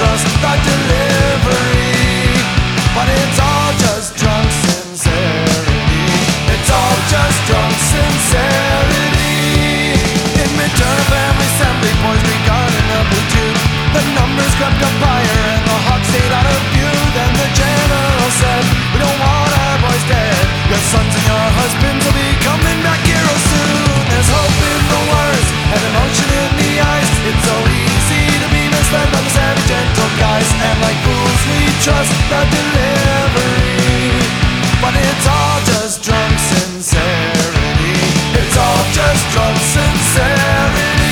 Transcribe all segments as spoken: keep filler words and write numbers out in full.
trust the delivery. But it's all just drunk sincerity. It's all just drunk sincerity. In midterm family assembly, boys regarding a blue tube. The numbers crept up higher and the hawk stayed out of view. Then the general said, we don't want our boys dead. Your sons and your husbands will be coming back here real soon. There's hope in the words and emotion in the eyes. It's so easy to be misled by the savvy gentle guys. And like fools we trust the delivery. But it's all just drunk sincerity. It's all just drunk sincerity.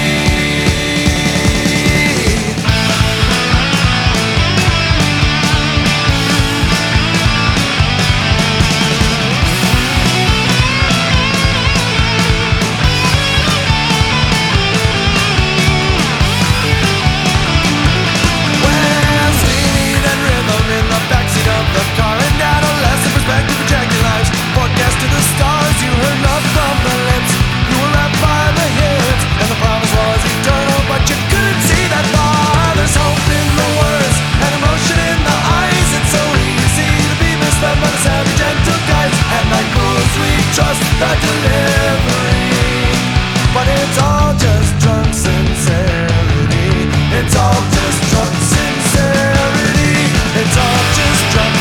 To the stars, you heard love from the lips. You were left by the hits, and the promise was eternal, but you couldn't see that far. There's hope in the words and emotion in the eyes. It's so easy to be misled by the savvy gentle guys. And like fools we trust the delivery. But it's all just drunk sincerity. It's all just drunk sincerity. It's all just drunk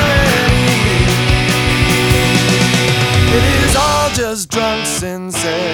sincerity. It is all just drunk sincerity.